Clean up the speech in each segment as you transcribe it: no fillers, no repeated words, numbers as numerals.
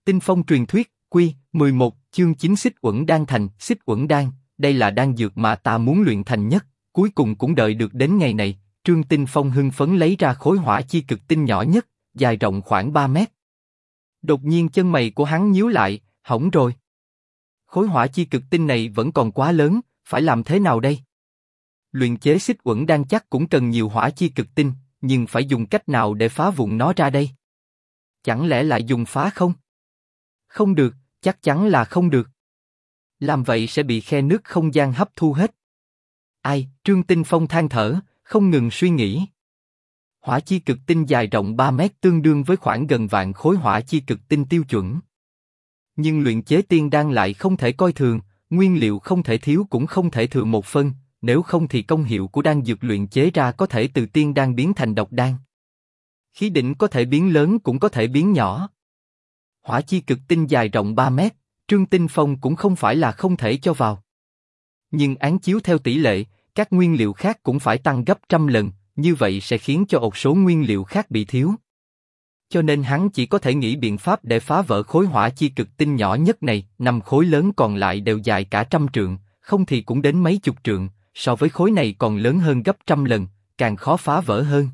Tinh phong truyền thuyết, Quy 11, chương 9 Xích Uẩn Đan thành. Xích Uẩn Đan, đây là đan dược mà ta muốn luyện thành nhất, cuối cùng cũng đợi được đến ngày này. Trương Tinh Phong hưng phấn lấy ra khối hỏa chi cực tinh nhỏ nhất, dài rộng khoảng 3 mét. Đột nhiên chân mày của hắn nhíu lại, hỏng rồi. Khối hỏa chi cực tinh này vẫn còn quá lớn, phải làm thế nào đây? Luyện chế Xích Uẩn Đan chắc cũng cần nhiều hỏa chi cực tinh, nhưng phải dùng cách nào để phá vụn nó ra đây? Chẳng lẽ lại dùng phá không? Không được, chắc chắn là không được. Làm vậy sẽ bị khe nứt không gian hấp thu hết. Ai? Trương Tinh Phong than thở, không ngừng suy nghĩ. Hỏa chi cực tinh dài rộng 3 mét tương đương với khoảng gần vạn khối hỏa chi cực tinh tiêu chuẩn. Nhưng luyện chế tiên đan lại không thể coi thường, nguyên liệu không thể thiếu cũng không thể thừa một phân, nếu không thì công hiệu của đan dược luyện chế ra có thể từ tiên đan biến thành độc đan. Khí đỉnh có thể biến lớn cũng có thể biến nhỏ. Hỏa chi cực tinh dài rộng 3 mét, Trương Tinh Phong cũng không phải là không thể cho vào. Nhưng án chiếu theo tỷ lệ, các nguyên liệu khác cũng phải tăng gấp trăm lần, như vậy sẽ khiến cho một số nguyên liệu khác bị thiếu. Cho nên hắn chỉ có thể nghĩ biện pháp để phá vỡ khối hỏa chi cực tinh nhỏ nhất này. 5 khối lớn còn lại đều dài cả trăm trượng, không thì cũng đến mấy chục trượng, so với khối này còn lớn hơn gấp trăm lần, càng khó phá vỡ hơn.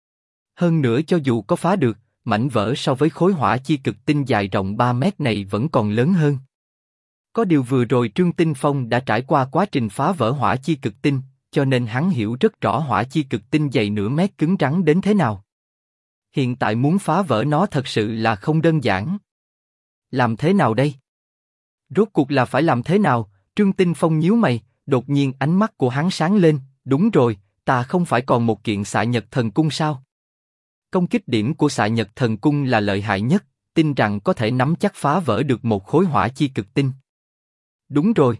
Hơn nữa cho dù có phá được, mảnh vỡ so với khối hỏa chi cực tinh dài rộng 3 mét này vẫn còn lớn hơn. Có điều vừa rồi Trương Tinh Phong đã trải qua quá trình phá vỡ hỏa chi cực tinh, cho nên hắn hiểu rất rõ hỏa chi cực tinh dày nửa mét cứng rắn đến thế nào. Hiện tại muốn phá vỡ nó thật sự là không đơn giản. Làm thế nào đây? Rốt cuộc là phải làm thế nào? Trương Tinh Phong nhíu mày, đột nhiên ánh mắt của hắn sáng lên. Đúng rồi, ta không phải còn một kiện Xạ Nhật Thần Cung sao? Công kích điểm của Xạ Nhật Thần Cung là lợi hại nhất, tin rằng có thể nắm chắc phá vỡ được một khối hỏa chi cực tinh. Đúng rồi.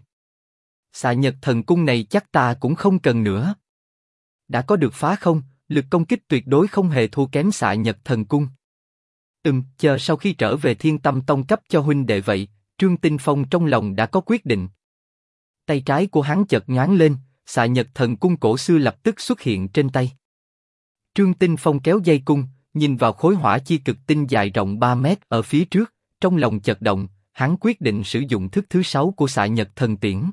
Xạ Nhật Thần Cung này chắc ta cũng không cần nữa. Đã có được phá không, lực công kích tuyệt đối không hề thua kém Xạ Nhật Thần Cung. Chờ sau khi trở về Thiên Tâm Tông cấp cho huynh đệ vậy. Trương Tinh Phong trong lòng đã có quyết định. Tay trái của hắn chợt nhoáng lên, Xạ Nhật Thần Cung cổ xưa lập tức xuất hiện trên tay. Trương Tinh Phong kéo dây cung, nhìn vào khối hỏa chi cực tinh dài rộng 3 mét ở phía trước, trong lòng chợt động, hắn quyết định sử dụng thức thứ 6 của Xạ Nhật Thần Tiễn.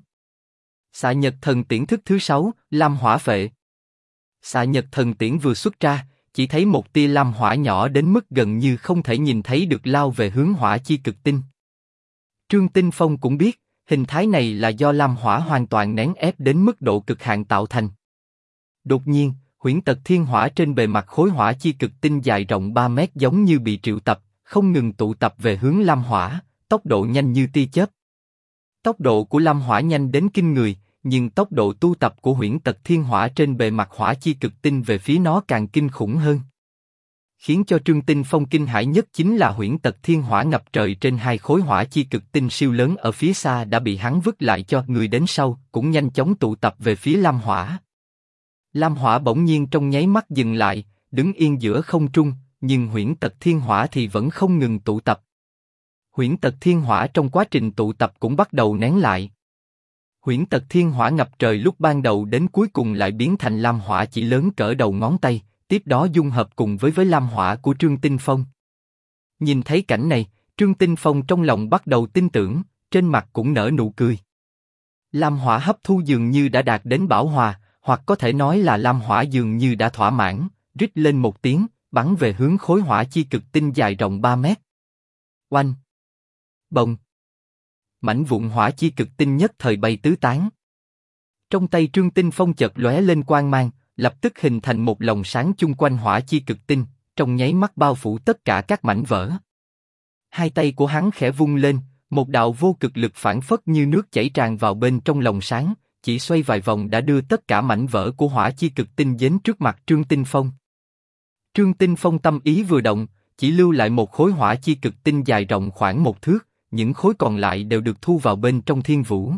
Xạ Nhật Thần Tiễn thức thứ 6, Lam Hỏa Phệ. Xạ Nhật Thần Tiễn vừa xuất ra, chỉ thấy một tia lam hỏa nhỏ đến mức gần như không thể nhìn thấy được lao về hướng hỏa chi cực tinh. Trương Tinh Phong cũng biết, hình thái này là do lam hỏa hoàn toàn nén ép đến mức độ cực hạn tạo thành. Đột nhiên, huyễn tật thiên hỏa trên bề mặt khối hỏa chi cực tinh dài rộng 3 mét giống như bị triệu tập, không ngừng tụ tập về hướng lam hỏa, tốc độ nhanh như tia chớp. Tốc độ của lam hỏa nhanh đến kinh người, nhưng tốc độ tu tập của huyễn tật thiên hỏa trên bề mặt hỏa chi cực tinh về phía nó càng kinh khủng hơn. Khiến cho Trương Tinh Phong kinh hãi nhất chính là huyễn tật thiên hỏa ngập trời trên hai khối hỏa chi cực tinh siêu lớn ở phía xa đã bị hắn vứt lại cho người đến sau, cũng nhanh chóng tụ tập về phía lam hỏa. Lam hỏa bỗng nhiên trong nháy mắt dừng lại, đứng yên giữa không trung, nhưng huyễn tật thiên hỏa thì vẫn không ngừng tụ tập. Huyễn tật thiên hỏa trong quá trình tụ tập cũng bắt đầu nén lại. Huyễn tật thiên hỏa ngập trời lúc ban đầu đến cuối cùng lại biến thành lam hỏa chỉ lớn cỡ đầu ngón tay, tiếp đó dung hợp cùng với lam hỏa của Trương Tinh Phong. Nhìn thấy cảnh này, Trương Tinh Phong trong lòng bắt đầu tin tưởng, trên mặt cũng nở nụ cười. Lam hỏa hấp thu dường như đã đạt đến bảo hòa, hoặc có thể nói là lam hỏa dường như đã thỏa mãn, rít lên một tiếng, bắn về hướng khối hỏa chi cực tinh dài rộng 3 mét. Oanh! Bồng! Mảnh vụn hỏa chi cực tinh nhất thời bay tứ tán. Trong tay Trương Tinh Phong chợt lóe lên quang mang, lập tức hình thành một lồng sáng chung quanh hỏa chi cực tinh, trong nháy mắt bao phủ tất cả các mảnh vỡ. Hai tay của hắn khẽ vung lên, một đạo vô cực lực phảng phất như nước chảy tràn vào bên trong lồng sáng, chỉ xoay vài vòng đã đưa tất cả mảnh vỡ của hỏa chi cực tinh đến trước mặt Trương Tinh Phong. Trương Tinh Phong tâm ý vừa động, chỉ lưu lại một khối hỏa chi cực tinh dài rộng khoảng 1 thước, những khối còn lại đều được thu vào bên trong thiên vũ.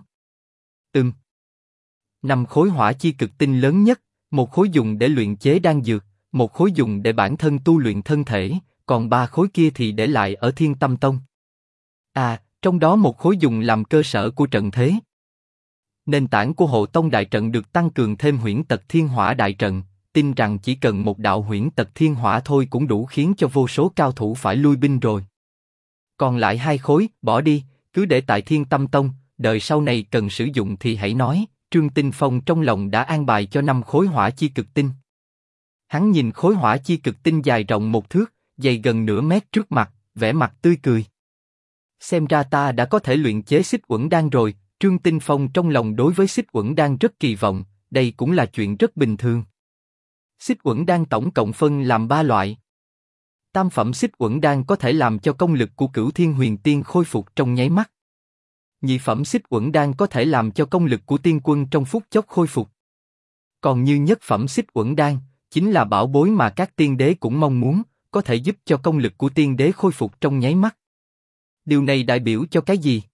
5 khối hỏa chi cực tinh lớn nhất, một khối dùng để luyện chế đan dược, một khối dùng để bản thân tu luyện thân thể, còn 3 khối kia thì để lại ở Thiên Tâm Tông. Trong đó một khối dùng làm cơ sở của trận thế. Nền tảng của Hộ Tông đại trận được tăng cường thêm huyễn tật thiên hỏa đại trận, tin rằng chỉ cần một đạo huyễn tật thiên hỏa thôi cũng đủ khiến cho vô số cao thủ phải lui binh rồi. Còn lại 2 khối, bỏ đi, cứ để tại Thiên Tâm Tông, đợi sau này cần sử dụng thì hãy nói. Trương Tinh Phong trong lòng đã an bài cho 5 khối hỏa chi cực tinh. Hắn nhìn khối hỏa chi cực tinh dài rộng 1 thước, dày gần nửa mét trước mặt, vẻ mặt tươi cười. Xem ra ta đã có thể luyện chế xích uẩn đan rồi. Trương Tinh Phong trong lòng đối với xích uẩn đan rất kỳ vọng, đây cũng là chuyện rất bình thường. Xích uẩn đan tổng cộng phân làm 3 loại. Tam phẩm xích uẩn đan có thể làm cho công lực của Cửu Thiên Huyền Tiên khôi phục trong nháy mắt. Nhị phẩm xích uẩn đan có thể làm cho công lực của tiên quân trong phút chốc khôi phục. Còn như nhất phẩm xích uẩn đan, chính là bảo bối mà các tiên đế cũng mong muốn, có thể giúp cho công lực của tiên đế khôi phục trong nháy mắt. Điều này đại biểu cho cái gì?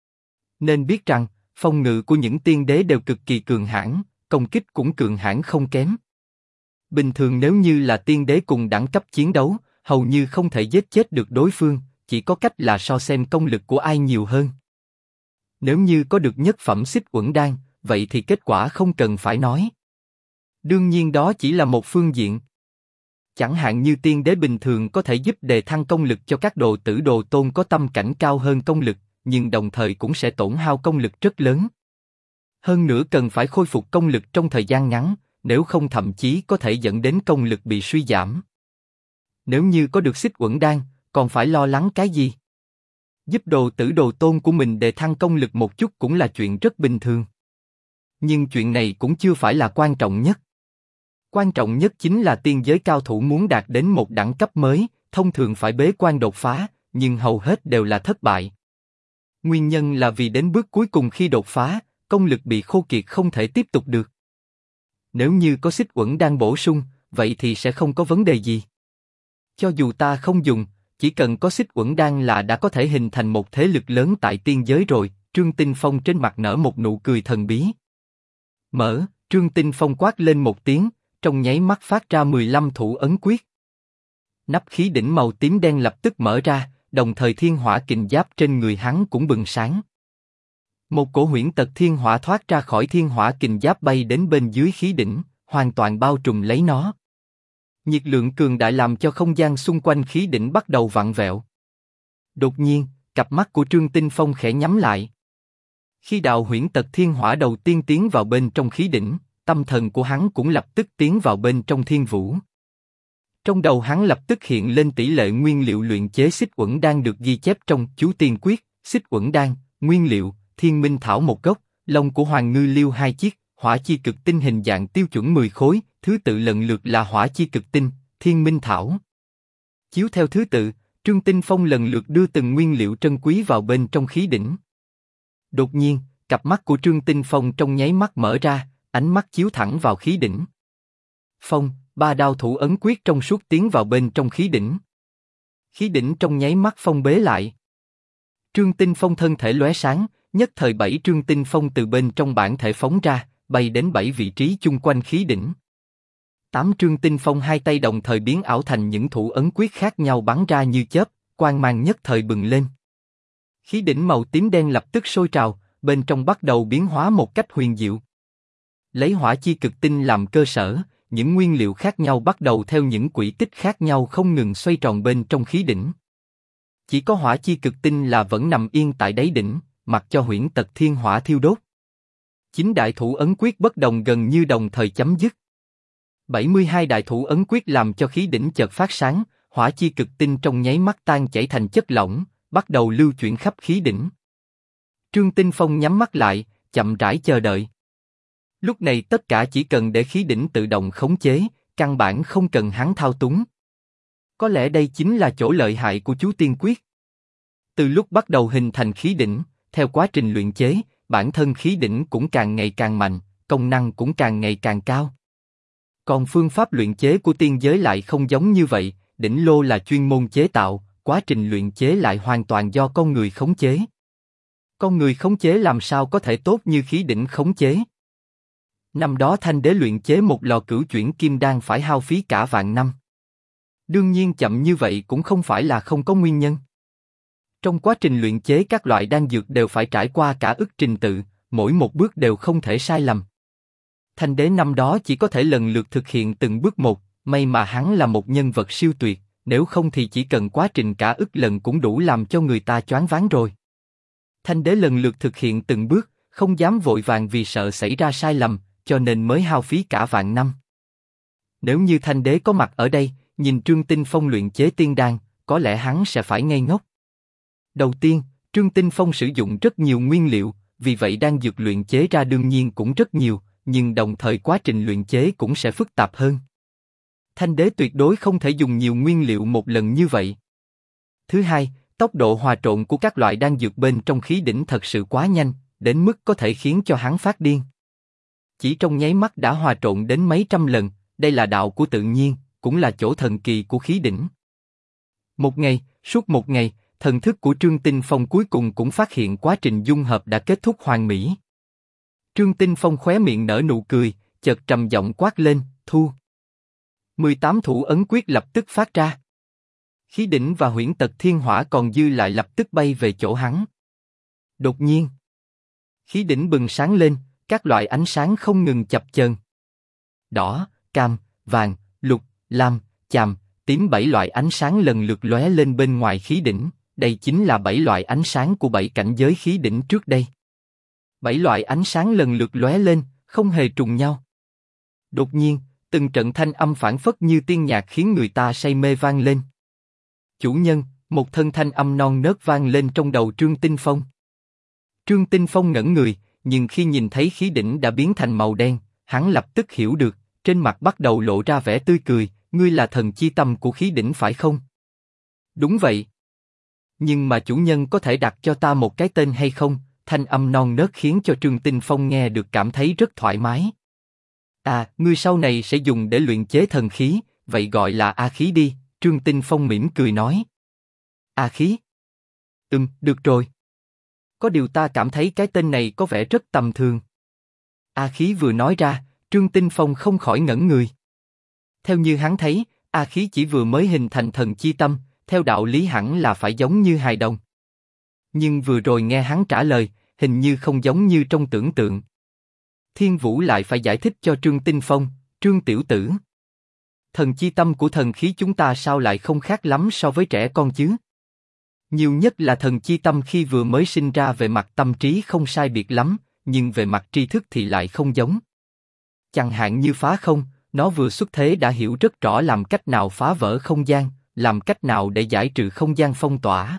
Nên biết rằng, phòng ngự của những tiên đế đều cực kỳ cường hãn, công kích cũng cường hãn không kém. Bình thường nếu như là tiên đế cùng đẳng cấp chiến đấu, hầu như không thể giết chết được đối phương, chỉ có cách là so xem công lực của ai nhiều hơn. Nếu như có được nhất phẩm xích uẩn đan, vậy thì kết quả không cần phải nói. Đương nhiên đó chỉ là một phương diện. Chẳng hạn như tiên đế bình thường có thể giúp đề thăng công lực cho các đồ tử đồ tôn có tâm cảnh cao hơn công lực, nhưng đồng thời cũng sẽ tổn hao công lực rất lớn. Hơn nữa cần phải khôi phục công lực trong thời gian ngắn, nếu không thậm chí có thể dẫn đến công lực bị suy giảm. Nếu như có được xích uẩn đan, còn phải lo lắng cái gì? Giúp đồ tử đồ tôn của mình đề thăng công lực một chút cũng là chuyện rất bình thường. Nhưng chuyện này cũng chưa phải là quan trọng nhất. Quan trọng nhất chính là tiên giới cao thủ muốn đạt đến một đẳng cấp mới, thông thường phải bế quan đột phá, nhưng hầu hết đều là thất bại. Nguyên nhân là vì đến bước cuối cùng khi đột phá, công lực bị khô kiệt không thể tiếp tục được. Nếu như có xích uẩn đan bổ sung, vậy thì sẽ không có vấn đề gì. Cho dù ta không dùng, chỉ cần có xích uẩn đan là đã có thể hình thành một thế lực lớn tại tiên giới rồi. Trương Tinh Phong trên mặt nở một nụ cười thần bí. Mở, Trương Tinh Phong quát lên một tiếng, trong nháy mắt phát ra 15 thủ ấn quyết. Nắp khí đỉnh màu tím đen lập tức mở ra, đồng thời thiên hỏa kình giáp trên người hắn cũng bừng sáng. Một cổ huyễn tật thiên hỏa thoát ra khỏi thiên hỏa kình giáp bay đến bên dưới khí đỉnh, hoàn toàn bao trùm lấy nó. Nhiệt lượng cường đại làm cho không gian xung quanh khí đỉnh bắt đầu vặn vẹo. Đột nhiên, cặp mắt của Trương Tinh Phong khẽ nhắm lại. Khi đạo huyễn tật thiên hỏa đầu tiên tiến vào bên trong khí đỉnh, tâm thần của hắn cũng lập tức tiến vào bên trong thiên vũ. Trong đầu hắn lập tức hiện lên tỷ lệ nguyên liệu luyện chế xích uẩn đan được ghi chép trong chú tiên quyết. Xích uẩn đan, nguyên liệu, thiên minh thảo một gốc, lông của hoàng ngư liêu 2 chiếc, hỏa chi cực tinh hình dạng tiêu chuẩn 10 khối, thứ tự lần lượt là hỏa chi cực tinh, thiên minh thảo. Chiếu theo thứ tự, Trương Tinh Phong lần lượt đưa từng nguyên liệu trân quý vào bên trong khí đỉnh. Đột nhiên, cặp mắt của Trương Tinh Phong trong nháy mắt mở ra, ánh mắt chiếu thẳng vào khí đỉnh. Phong, 3 đao thủ ấn quyết trong suốt tiến vào bên trong khí đỉnh. Khí đỉnh trong nháy mắt phong bế lại. Trương Tinh Phong thân thể lóe sáng, nhất thời 7 Trương Tinh Phong từ bên trong bản thể phóng ra, bay đến 7 vị trí chung quanh khí đỉnh. 8 Trương Tinh Phong hai tay đồng thời biến ảo thành những thủ ấn quyết khác nhau bắn ra như chớp, quang mang nhất thời bừng lên. Khí đỉnh màu tím đen lập tức sôi trào, bên trong bắt đầu biến hóa một cách huyền diệu. Lấy hỏa chi cực tinh làm cơ sở, những nguyên liệu khác nhau bắt đầu theo những quỹ tích khác nhau không ngừng xoay tròn bên trong khí đỉnh. Chỉ có hỏa chi cực tinh là vẫn nằm yên tại đáy đỉnh, mặc cho huyễn tật thiên hỏa thiêu đốt. 9 đại thủ ấn quyết bất đồng gần như đồng thời chấm dứt. 72 đại thủ ấn quyết làm cho khí đỉnh chợt phát sáng, hỏa chi cực tinh trong nháy mắt tan chảy thành chất lỏng, bắt đầu lưu chuyển khắp khí đỉnh. Trương Tinh Phong nhắm mắt lại, chậm rãi chờ đợi. Lúc này tất cả chỉ cần để khí đỉnh tự động khống chế, căn bản không cần hắn thao túng. Có lẽ đây chính là chỗ lợi hại của chú tiên quyết. Từ lúc bắt đầu hình thành khí đỉnh, theo quá trình luyện chế, bản thân khí đỉnh cũng càng ngày càng mạnh, công năng cũng càng ngày càng cao. Còn phương pháp luyện chế của tiên giới lại không giống như vậy, đỉnh lô là chuyên môn chế tạo, quá trình luyện chế lại hoàn toàn do con người khống chế. Con người khống chế làm sao có thể tốt như khí đỉnh khống chế? Năm đó Thanh Đế luyện chế một lò cửu chuyển kim đan phải hao phí cả vạn năm. Đương nhiên chậm như vậy cũng không phải là không có nguyên nhân. Trong quá trình luyện chế các loại đan dược đều phải trải qua cả ức trình tự, mỗi một bước đều không thể sai lầm. Thanh Đế năm đó chỉ có thể lần lượt thực hiện từng bước một, may mà hắn là một nhân vật siêu tuyệt, nếu không thì chỉ cần quá trình cả ức lần cũng đủ làm cho người ta choáng váng rồi. Thanh đế lần lượt thực hiện từng bước, không dám vội vàng vì sợ xảy ra sai lầm, cho nên mới hao phí cả vạn năm. Nếu như Thanh đế có mặt ở đây, nhìn Trương Tinh Phong luyện chế tiên đan, có lẽ hắn sẽ phải ngây ngốc. Đầu tiên, Trương Tinh Phong sử dụng rất nhiều nguyên liệu, vì vậy đan dược luyện chế ra đương nhiên cũng rất nhiều, nhưng đồng thời quá trình luyện chế cũng sẽ phức tạp hơn. Thanh đế tuyệt đối không thể dùng nhiều nguyên liệu một lần như vậy. Thứ hai, tốc độ hòa trộn của các loại đan dược bên trong khí đỉnh thật sự quá nhanh, đến mức có thể khiến cho hắn phát điên. Chỉ trong nháy mắt đã hòa trộn đến mấy trăm lần, đây là đạo của tự nhiên, cũng là chỗ thần kỳ của khí đỉnh. Suốt một ngày, thần thức của Trương Tinh Phong cuối cùng cũng phát hiện quá trình dung hợp đã kết thúc hoàn mỹ. Trương Tinh Phong khóe miệng nở nụ cười, chợt trầm giọng quát lên, thu. 18 thủ ấn quyết lập tức phát ra. Khí đỉnh và huyễn tật thiên hỏa còn dư lại lập tức bay về chỗ hắn. Đột nhiên, khí đỉnh bừng sáng lên, các loại ánh sáng không ngừng chập chờn. Đỏ, cam, vàng, lục, lam, chàm, tím 7 loại ánh sáng lần lượt lóe lên bên ngoài khí đỉnh, đây chính là 7 loại ánh sáng của 7 cảnh giới khí đỉnh trước đây. 7 loại ánh sáng lần lượt lóe lên, không hề trùng nhau. Đột nhiên, từng trận thanh âm phảng phất như tiên nhạc khiến người ta say mê vang lên. Chủ nhân, một thân thanh âm non nớt vang lên trong đầu Trương Tinh Phong. Trương Tinh Phong ngẩn người, nhưng khi nhìn thấy khí đỉnh đã biến thành màu đen, hắn lập tức hiểu được, trên mặt bắt đầu lộ ra vẻ tươi cười, ngươi là thần chi tâm của khí đỉnh phải không? Đúng vậy. Nhưng mà chủ nhân có thể đặt cho ta một cái tên hay không? Thanh âm non nớt khiến cho Trương Tinh Phong nghe được cảm thấy rất thoải mái. À, ngươi sau này sẽ dùng để luyện chế thần khí, vậy gọi là A khí đi, Trương Tinh Phong mỉm cười nói. A khí? Được rồi. Có điều ta cảm thấy cái tên này có vẻ rất tầm thường. A khí vừa nói ra, Trương Tinh Phong không khỏi ngẩn người. Theo như hắn thấy, A khí chỉ vừa mới hình thành thần chi tâm, theo đạo lý hẳn là phải giống như hài đồng. Nhưng vừa rồi nghe hắn trả lời, hình như không giống như trong tưởng tượng. Thiên Vũ lại phải giải thích cho Trương Tinh Phong, Trương tiểu tử. Thần chi tâm của thần khí chúng ta sao lại không khác lắm so với trẻ con chứ? Nhiều nhất là thần chi tâm khi vừa mới sinh ra về mặt tâm trí không sai biệt lắm, nhưng về mặt tri thức thì lại không giống. Chẳng hạn như phá không, nó vừa xuất thế đã hiểu rất rõ làm cách nào phá vỡ không gian, làm cách nào để giải trừ không gian phong tỏa.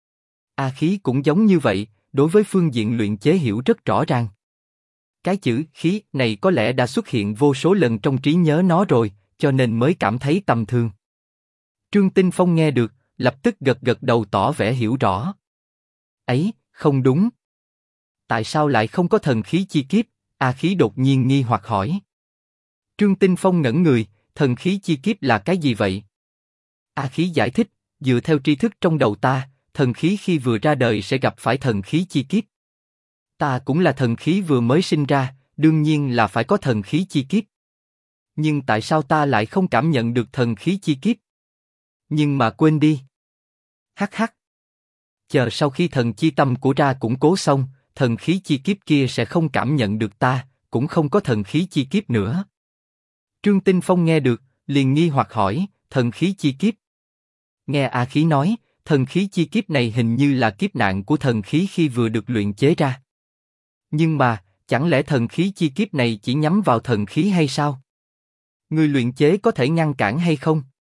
A khí cũng giống như vậy, đối với phương diện luyện chế hiểu rất rõ ràng. Cái chữ khí này có lẽ đã xuất hiện vô số lần trong trí nhớ nó rồi, cho nên mới cảm thấy tầm thường. Trương Tinh Phong nghe được, lập tức gật gật đầu tỏ vẻ hiểu rõ. Ấy, không đúng. Tại sao lại không có thần khí chi kiếp? A khí đột nhiên nghi hoặc hỏi. Trương Tinh Phong ngẩn người, thần khí chi kiếp là cái gì vậy? A khí giải thích, dựa theo tri thức trong đầu ta, thần khí khi vừa ra đời sẽ gặp phải thần khí chi kiếp. Ta cũng là thần khí vừa mới sinh ra, đương nhiên là phải có thần khí chi kiếp. Nhưng tại sao ta lại không cảm nhận được thần khí chi kiếp? Nhưng mà quên đi. Hắc hắc. Chờ sau khi thần chi tâm của ra củng cố xong, thần khí chi kiếp kia sẽ không cảm nhận được ta, cũng không có thần khí chi kiếp nữa. Trương Tinh Phong nghe được, liền nghi hoặc hỏi, thần khí chi kiếp. Nghe A khí nói, thần khí chi kiếp này hình như là kiếp nạn của thần khí khi vừa được luyện chế ra. Nhưng mà, chẳng lẽ thần khí chi kiếp này chỉ nhắm vào thần khí hay sao? Người luyện chế có thể ngăn cản hay không?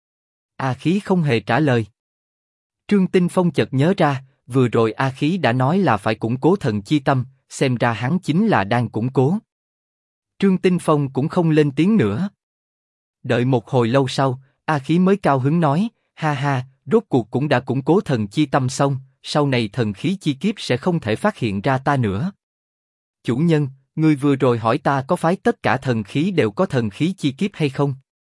A khí không hề trả lời. Trương Tinh Phong chợt nhớ ra, vừa rồi A khí đã nói là phải củng cố thần chi tâm, xem ra hắn chính là đang củng cố. Trương Tinh Phong cũng không lên tiếng nữa. Đợi một hồi lâu sau, A khí mới cao hứng nói, ha ha, rốt cuộc cũng đã củng cố thần chi tâm xong, sau này thần khí chi kiếp sẽ không thể phát hiện ra ta nữa. Chủ nhân, người vừa rồi hỏi ta có phải tất cả thần khí đều có thần khí chi kiếp hay không?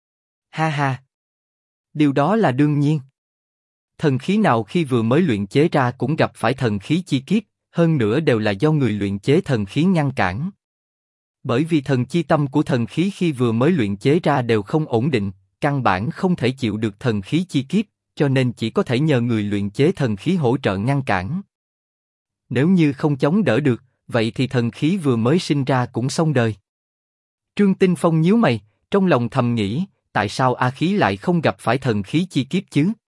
Ha ha. Điều đó là đương nhiên. Thần khí nào khi vừa mới luyện chế ra cũng gặp phải thần khí chi kiếp, hơn nữa đều là do người luyện chế thần khí ngăn cản. Bởi vì thần chi tâm của thần khí khi vừa mới luyện chế ra đều không ổn định, căn bản không thể chịu được thần khí chi kiếp, cho nên chỉ có thể nhờ người luyện chế thần khí hỗ trợ ngăn cản. Nếu như không chống đỡ được, vậy thì thần khí vừa mới sinh ra cũng xong đời. Trương Tinh Phong nhíu mày, trong lòng thầm nghĩ, tại sao A Khí lại không gặp phải thần khí chi kiếp chứ?